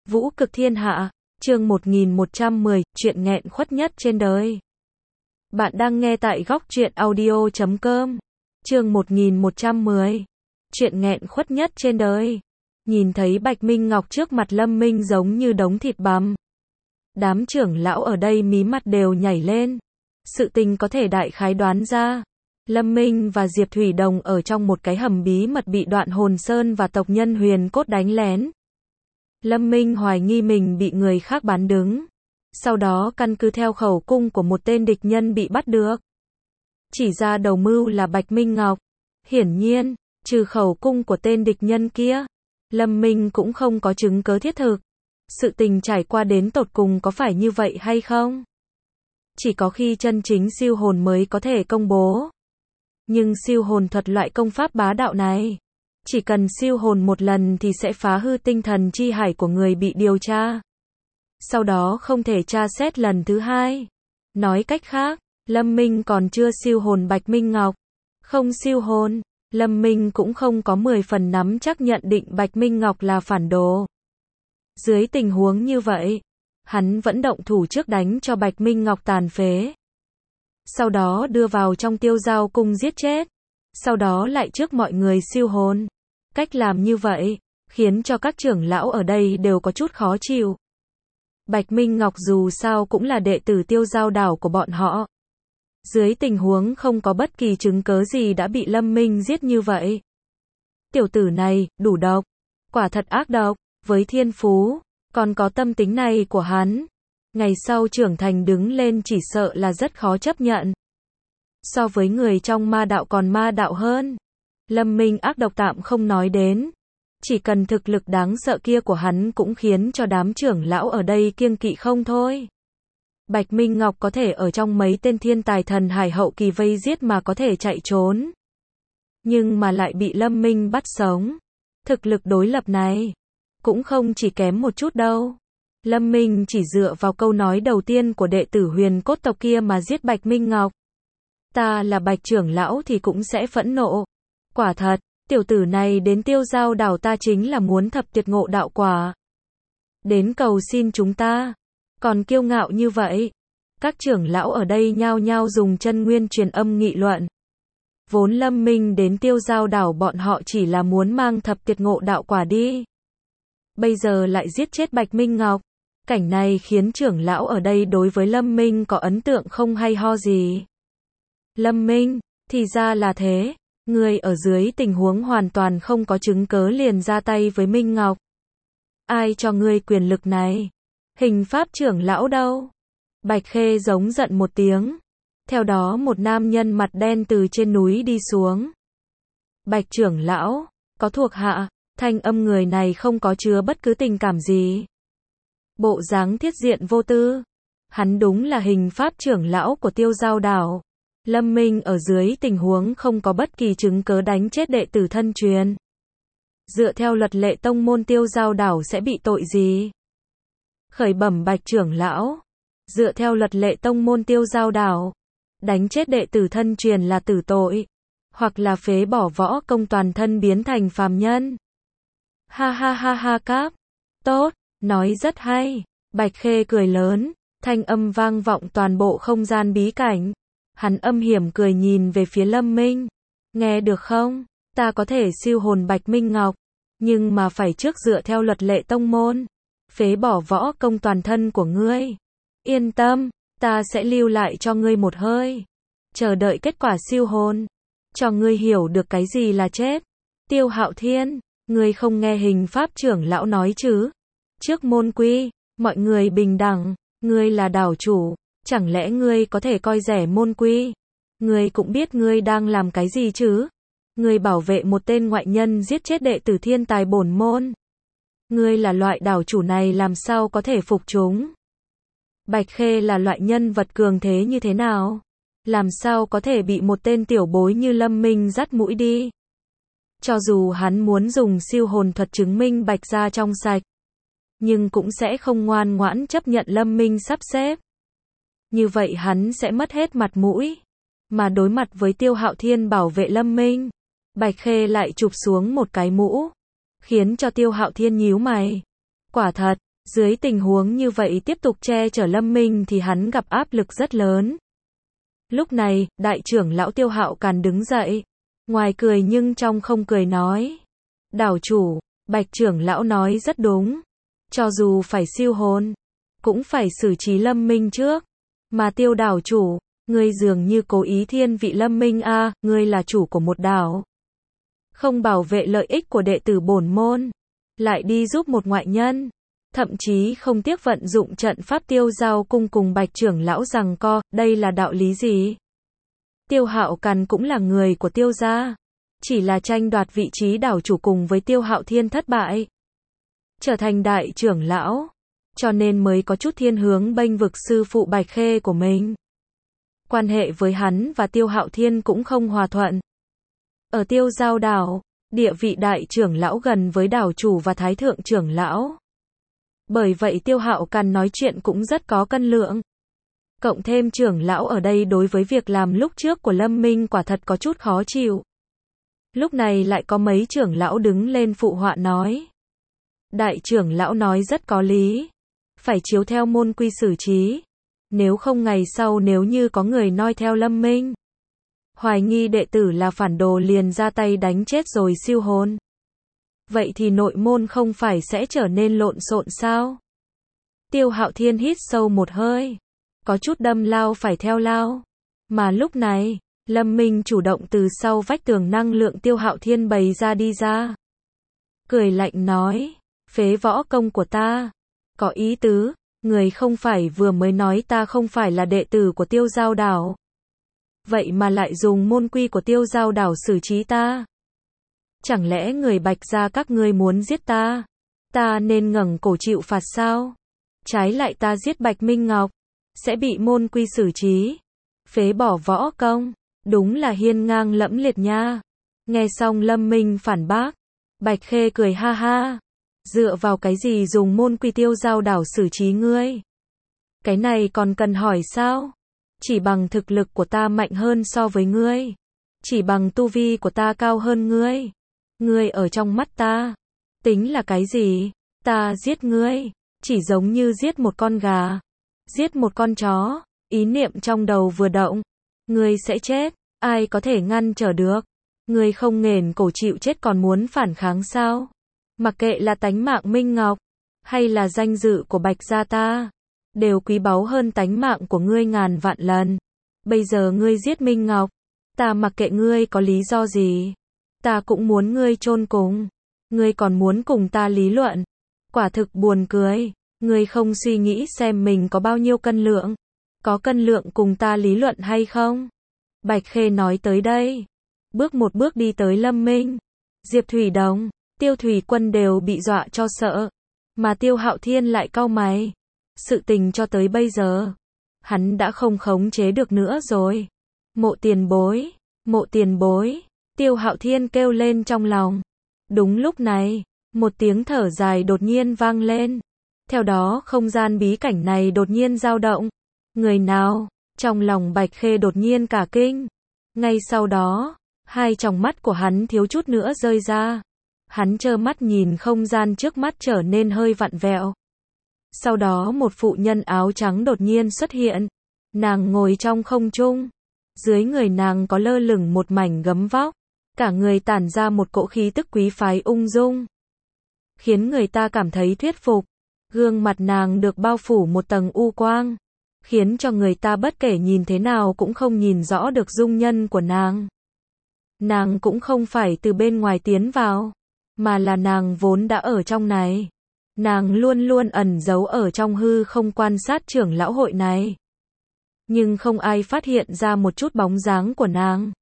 Vũ cực thiên hạ, chương 1110, chuyện nghẹn khuất nhất trên đời. Bạn đang nghe tại góc truyện audio.com. Chương 1110, chuyện nghẹn khuất nhất trên đời. Nhìn thấy Bạch Minh Ngọc trước mặt Lâm Minh giống như đống thịt bằm. Đám trưởng lão ở đây mí mắt đều nhảy lên. Sự tình có thể đại khái đoán ra. Lâm Minh và Diệp Thủy Đồng ở trong một cái hầm bí mật bị Đoạn Hồn Sơn và tộc nhân Huyền Cốt đánh lén. Lâm Minh hoài nghi mình bị người khác bán đứng. Sau đó căn cứ theo khẩu cung của một tên địch nhân bị bắt được. Chỉ ra đầu mưu là Bạch Minh Ngọc. Hiển nhiên, trừ khẩu cung của tên địch nhân kia, Lâm Minh cũng không có chứng cớ thiết thực. Sự tình trải qua đến tột cùng có phải như vậy hay không? Chỉ có khi chân chính siêu hồn mới có thể công bố. Nhưng siêu hồn thuật loại công pháp bá đạo này, chỉ cần siêu hồn một lần thì sẽ phá hư tinh thần chi hải của người bị điều tra. Sau đó không thể tra xét lần thứ hai. Nói cách khác, Lâm Minh còn chưa siêu hồn Bạch Minh Ngọc. Không siêu hồn, Lâm Minh cũng không có 10 phần nắm chắc nhận định Bạch Minh Ngọc là phản đồ. Dưới tình huống như vậy, hắn vẫn động thủ trước đánh cho Bạch Minh Ngọc tàn phế. Sau đó đưa vào trong Tiêu Giao cung giết chết. Sau đó lại trước mọi người siêu hồn. Cách làm như vậy, khiến cho các trưởng lão ở đây đều có chút khó chịu. Bạch Minh Ngọc dù sao cũng là đệ tử Tiêu Giao đảo của bọn họ. Dưới tình huống không có bất kỳ chứng cớ gì đã bị Lâm Minh giết như vậy. Tiểu tử này, đủ độc. Quả thật ác độc, với thiên phú, còn có tâm tính này của hắn. Ngày sau trưởng thành đứng lên chỉ sợ là rất khó chấp nhận. So với người trong ma đạo còn ma đạo hơn. Lâm Minh ác độc tạm không nói đến. Chỉ cần thực lực đáng sợ kia của hắn cũng khiến cho đám trưởng lão ở đây kiêng kỵ không thôi. Bạch Minh Ngọc có thể ở trong mấy tên thiên tài thần hải hậu kỳ vây giết mà có thể chạy trốn. Nhưng mà lại bị Lâm Minh bắt sống. Thực lực đối lập này cũng không chỉ kém một chút đâu. Lâm Minh chỉ dựa vào câu nói đầu tiên của đệ tử Huyền Cốt tộc kia mà giết Bạch Minh Ngọc. Ta là Bạch trưởng lão thì cũng sẽ phẫn nộ. Quả thật, tiểu tử này đến Tiêu Giao đảo ta chính là muốn thập tuyệt ngộ đạo quả. Đến cầu xin chúng ta. Còn kiêu ngạo như vậy. Các trưởng lão ở đây nhao nhao dùng chân nguyên truyền âm nghị luận. Vốn Lâm Minh đến Tiêu Giao đảo bọn họ chỉ là muốn mang thập tuyệt ngộ đạo quả đi. Bây giờ lại giết chết Bạch Minh Ngọc. Cảnh này khiến trưởng lão ở đây đối với Lâm Minh có ấn tượng không hay ho gì. Lâm Minh, thì ra là thế. Ngươi ở dưới tình huống hoàn toàn không có chứng cớ liền ra tay với Minh Ngọc. Ai cho ngươi quyền lực này? Hình pháp trưởng lão đâu? Bạch Khê giống giận một tiếng. Theo đó một nam nhân mặt đen từ trên núi đi xuống. Bạch trưởng lão, có thuộc hạ, thanh âm người này không có chứa bất cứ tình cảm gì. Bộ dáng thiết diện vô tư. Hắn đúng là hình pháp trưởng lão của Tiêu Giao đảo. Lâm Minh ở dưới tình huống không có bất kỳ chứng cớ đánh chết đệ tử thân truyền. Dựa theo luật lệ tông môn Tiêu Giao đảo sẽ bị tội gì? Khởi bẩm Bạch trưởng lão. Dựa theo luật lệ tông môn Tiêu Giao đảo, đánh chết đệ tử thân truyền là tử tội. Hoặc là phế bỏ võ công toàn thân biến thành phàm nhân. Ha ha ha ha cáp. Tốt, nói rất hay. Bạch Khê cười lớn. Thanh âm vang vọng toàn bộ không gian bí cảnh. Hắn âm hiểm cười nhìn về phía Lâm Minh. Nghe được không? Ta có thể siêu hồn Bạch Minh Ngọc. Nhưng mà phải trước dựa theo luật lệ tông môn. Phế bỏ võ công toàn thân của ngươi. Yên tâm, ta sẽ lưu lại cho ngươi một hơi. Chờ đợi kết quả siêu hồn. Cho ngươi hiểu được cái gì là chết. Tiêu Hạo Thiên, ngươi không nghe hình pháp trưởng lão nói chứ? Trước môn quy, mọi người bình đẳng. Ngươi là đảo chủ. Chẳng lẽ ngươi có thể coi rẻ môn quy? Ngươi cũng biết ngươi đang làm cái gì chứ? Ngươi bảo vệ một tên ngoại nhân giết chết đệ tử thiên tài bổn môn. Ngươi là loại đảo chủ này làm sao có thể phục chúng? Bạch Khê là loại nhân vật cường thế như thế nào? Làm sao có thể bị một tên tiểu bối như Lâm Minh dắt mũi đi? Cho dù hắn muốn dùng siêu hồn thuật chứng minh Bạch gia trong sạch, nhưng cũng sẽ không ngoan ngoãn chấp nhận Lâm Minh sắp xếp. Như vậy hắn sẽ mất hết mặt mũi. Mà đối mặt với Tiêu Hạo Thiên bảo vệ Lâm Minh, Bạch Khê lại chụp xuống một cái mũ, khiến cho Tiêu Hạo Thiên nhíu mày. Quả thật, Dưới tình huống như vậy tiếp tục che chở Lâm Minh thì hắn gặp áp lực rất lớn. Lúc này, đại trưởng lão Tiêu Hạo Càn đứng dậy. Ngoài cười nhưng trong không cười nói. Đảo chủ, Bạch trưởng lão nói rất đúng. Cho dù phải siêu hồn, cũng phải xử trí Lâm Minh trước. Mà Tiêu đảo chủ, ngươi dường như cố ý thiên vị Lâm Minh a, ngươi là chủ của một đảo. Không bảo vệ lợi ích của đệ tử bổn môn, lại đi giúp một ngoại nhân. Thậm chí không tiếc vận dụng trận pháp Tiêu Giao cung cùng Bạch trưởng lão giằng co, đây là đạo lý gì? Tiêu Hạo Càn cũng là người của Tiêu gia, chỉ là tranh đoạt vị trí đảo chủ cùng với Tiêu Hạo Thiên thất bại, trở thành đại trưởng lão, cho nên mới có chút thiên hướng bênh vực sư phụ Bạch Khê của mình. Quan hệ với hắn và Tiêu Hạo Thiên cũng không hòa thuận. Ở Tiêu Giao đảo, địa vị đại trưởng lão gần với đảo chủ và thái thượng trưởng lão. Bởi vậy Tiêu Hạo Càn nói chuyện cũng rất có cân lượng. Cộng thêm trưởng lão ở đây đối với việc làm lúc trước của Lâm Minh quả thật có chút khó chịu. Lúc này lại có mấy trưởng lão đứng lên phụ họa nói. Đại trưởng lão nói rất có lý. Phải chiếu theo môn quy xử trí. Nếu không ngày sau nếu như có người noi theo Lâm Minh, hoài nghi đệ tử là phản đồ liền ra tay đánh chết rồi siêu hồn. Vậy thì nội môn không phải sẽ trở nên lộn xộn sao? Tiêu Hạo Thiên hít sâu một hơi. Có chút đâm lao phải theo lao. Mà lúc này, Lâm Minh chủ động từ sau vách tường năng lượng Tiêu Hạo Thiên bày ra đi ra. Cười lạnh nói, phế võ công của ta. Có ý tứ, người không phải vừa mới nói ta không phải là đệ tử của Tiêu Giao đảo. Vậy mà lại dùng môn quy của Tiêu Giao đảo xử trí ta. Chẳng lẽ người Bạch gia các ngươi muốn giết ta? Ta nên ngẩng cổ chịu phạt sao? Trái lại ta giết Bạch Minh Ngọc, sẽ bị môn quy xử trí. Phế bỏ võ công, đúng là hiên ngang lẫm liệt nha. Nghe xong Lâm Minh phản bác, Bạch Khê cười ha ha. Dựa vào cái gì dùng môn quy Tiêu Giao đảo xử trí ngươi? Cái này còn cần hỏi sao? Chỉ bằng thực lực của ta mạnh hơn so với ngươi. Chỉ bằng tu vi của ta cao hơn ngươi. Ngươi ở trong mắt ta, tính là cái gì? Ta giết ngươi, chỉ giống như giết một con gà, giết một con chó. Ý niệm trong đầu vừa động, ngươi sẽ chết, ai có thể ngăn trở được? Ngươi không nghển cổ chịu chết còn muốn phản kháng sao? Mặc kệ là tánh mạng Minh Ngọc, hay là danh dự của Bạch gia ta, đều quý báu hơn tánh mạng của ngươi ngàn vạn lần. Bây giờ ngươi giết Minh Ngọc, ta mặc kệ ngươi có lý do gì, ta cũng muốn ngươi chôn cùng. Ngươi còn muốn cùng ta lý luận? Quả thực buồn cười. Ngươi không suy nghĩ xem mình có bao nhiêu cân lượng, có cân lượng cùng ta lý luận hay không? Bạch Khê nói tới đây, bước một bước đi tới Lâm Minh, Diệp Thủy Đồng, Tiêu Thủy Quân đều bị dọa cho sợ, mà Tiêu Hạo Thiên lại cau mày. Sự tình cho tới bây giờ, hắn đã không khống chế được nữa rồi. Mộ tiền bối, Tiêu Hạo Thiên kêu lên trong lòng. Đúng lúc này, một tiếng thở dài đột nhiên vang lên. Theo đó không gian bí cảnh này đột nhiên dao động. Người nào? Trong lòng Bạch Khê đột nhiên cả kinh. Ngay sau đó, hai tròng mắt của hắn thiếu chút nữa rơi ra. Hắn trơ mắt nhìn không gian trước mắt trở nên hơi vặn vẹo. Sau đó một phụ nhân áo trắng đột nhiên xuất hiện. Nàng ngồi trong không trung. Dưới người nàng có lơ lửng một mảnh gấm vóc. Cả người tản ra một cỗ khí tức quý phái ung dung, khiến người ta cảm thấy thuyết phục. Gương mặt nàng được bao phủ một tầng u quang, khiến cho người ta bất kể nhìn thế nào cũng không nhìn rõ được dung nhân của nàng. Nàng cũng không phải từ bên ngoài tiến vào, mà là nàng vốn đã ở trong này. Nàng luôn luôn ẩn giấu ở trong hư không quan sát trưởng lão hội này. Nhưng không ai phát hiện ra một chút bóng dáng của nàng.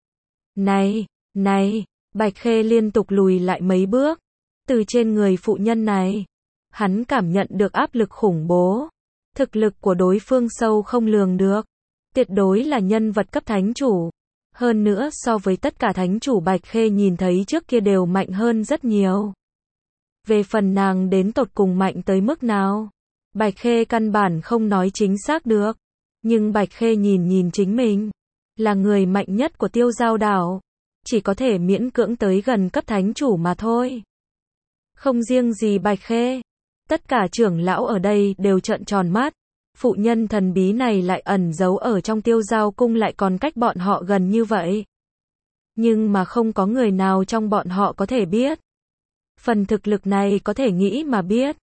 Này, Bạch Khê liên tục lùi lại mấy bước. Từ trên người phụ nhân này, hắn cảm nhận được áp lực khủng bố. Thực lực của đối phương sâu không lường được. Tuyệt đối là nhân vật cấp thánh chủ. Hơn nữa so với tất cả thánh chủ Bạch Khê nhìn thấy trước kia đều mạnh hơn rất nhiều. Về phần nàng đến tột cùng mạnh tới mức nào, Bạch Khê căn bản không nói chính xác được. Nhưng Bạch Khê nhìn chính mình, là người mạnh nhất của Tiêu Giao đảo, chỉ có thể miễn cưỡng tới gần cấp thánh chủ mà thôi. Không riêng gì Bạch Khê, Tất cả trưởng lão ở đây đều trợn tròn mắt. Phụ nhân thần bí này lại ẩn giấu ở trong Tiêu Giao cung, lại còn cách bọn họ gần như vậy. Nhưng mà không có người nào trong bọn họ có thể biết. Phần thực lực này có thể nghĩ mà biết.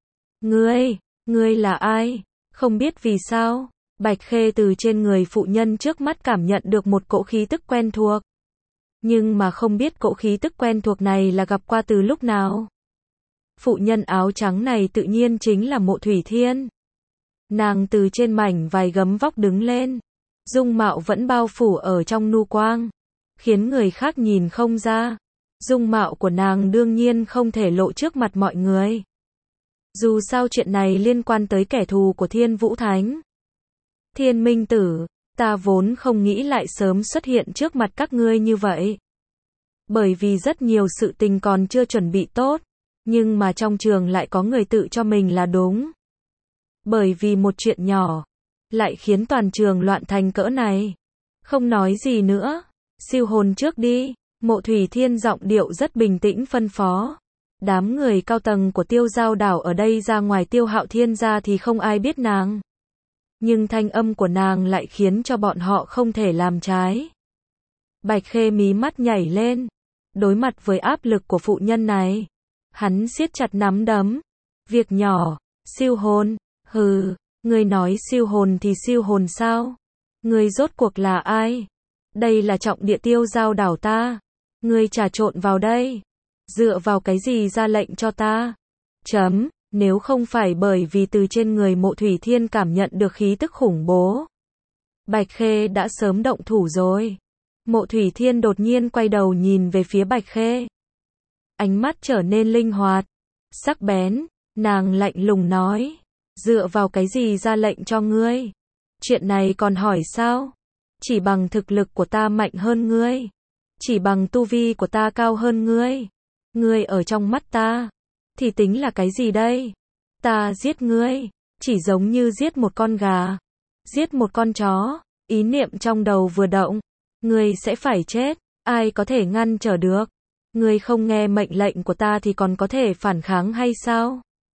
Ngươi là ai? Không biết vì sao, Bạch Khê từ trên người phụ nhân trước mắt cảm nhận được một cỗ khí tức quen thuộc. Nhưng mà không biết cỗ khí tức quen thuộc này là gặp qua từ lúc nào. Phụ nhân áo trắng này tự nhiên chính là Mộ Thủy Thiên. Nàng từ trên mảnh vải gấm vóc đứng lên. Dung mạo vẫn bao phủ ở trong nu quang, khiến người khác nhìn không ra. Dung mạo của nàng đương nhiên không thể lộ trước mặt mọi người. Dù sao chuyện này liên quan tới kẻ thù của Thiên Vũ Thánh. Thiên Minh Tử, ta vốn không nghĩ lại sớm xuất hiện trước mặt các ngươi như vậy. Bởi vì rất nhiều sự tình còn chưa chuẩn bị tốt, nhưng mà trong trường lại có người tự cho mình là đúng. Bởi vì một chuyện nhỏ, lại khiến toàn trường loạn thành cỡ này. Không nói gì nữa, siêu hồn trước đi. Mộ Thủy Thiên giọng điệu rất bình tĩnh phân phó. Đám người cao tầng của Tiêu Giao đảo ở đây ra ngoài Tiêu Hạo Thiên ra thì không ai biết nàng. Nhưng thanh âm của nàng lại khiến cho bọn họ không thể làm trái. Bạch Khê mí mắt nhảy lên. Đối mặt với áp lực của phụ nhân này, hắn siết chặt nắm đấm. Việc nhỏ, siêu hồn, hừ, ngươi nói siêu hồn thì siêu hồn sao? Ngươi rốt cuộc là ai? Đây là trọng địa Tiêu Giao đảo ta. Ngươi trà trộn vào đây. Dựa vào cái gì ra lệnh cho ta? Nếu không phải bởi vì từ trên người Mộ Thủy Thiên cảm nhận được khí tức khủng bố, Bạch Khê đã sớm động thủ rồi. Mộ Thủy Thiên đột nhiên quay đầu nhìn về phía Bạch Khê. Ánh mắt trở nên linh hoạt, sắc bén, nàng lạnh lùng nói. Dựa vào cái gì ra lệnh cho ngươi? Chuyện này còn hỏi sao? Chỉ bằng thực lực của ta mạnh hơn ngươi. Chỉ bằng tu vi của ta cao hơn ngươi. Ngươi ở trong mắt ta thì tính là cái gì đây? Ta giết ngươi chỉ giống như giết một con gà, giết một con chó. Ý niệm trong đầu vừa động, ngươi sẽ phải chết, ai có thể ngăn trở được? Ngươi không nghe mệnh lệnh của ta thì còn có thể phản kháng hay sao?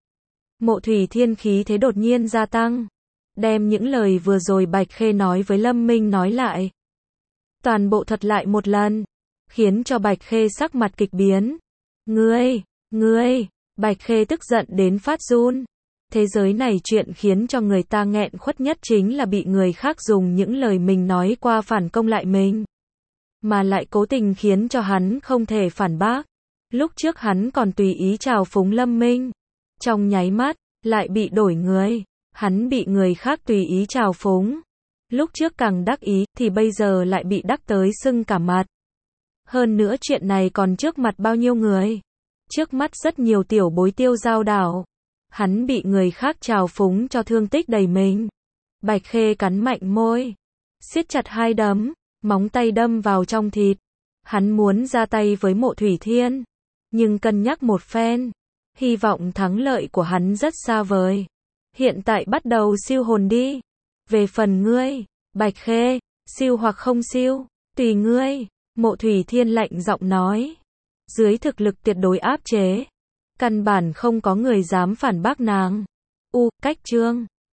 Mộ Thủy Thiên khí thế đột nhiên gia tăng, đem những lời vừa rồi Bạch Khê nói với Lâm Minh nói lại. Toàn bộ thuật lại một lần, khiến cho Bạch Khê sắc mặt kịch biến. Ngươi, Bạch Khê tức giận đến phát run. Thế giới này chuyện khiến cho người ta nghẹn khuất nhất chính là bị người khác dùng những lời mình nói qua phản công lại mình. Mà lại cố tình khiến cho hắn không thể phản bác. Lúc trước hắn còn tùy ý trào phúng Lâm Minh. Trong nháy mắt, lại bị đổi người. Hắn bị người khác tùy ý trào phúng. Lúc trước càng đắc ý, thì bây giờ lại bị đắc tới sưng cả mặt. Hơn nữa chuyện này còn trước mặt bao nhiêu người. Trước mắt rất nhiều tiểu bối Tiêu Giao đảo. Hắn bị người khác trào phúng cho thương tích đầy mình. Bạch Khê cắn mạnh môi, siết chặt hai đấm, móng tay đâm vào trong thịt. Hắn muốn ra tay với Mộ Thủy Thiên, nhưng cân nhắc một phen, hy vọng thắng lợi của hắn rất xa vời. Hiện tại bắt đầu siêu hồn đi. Về phần ngươi, Bạch Khê, siêu hoặc không siêu, tùy ngươi. Mộ Thủy Thiên lạnh giọng nói. Dưới thực lực tuyệt đối áp chế, căn bản không có người dám phản bác nàng. Cách chương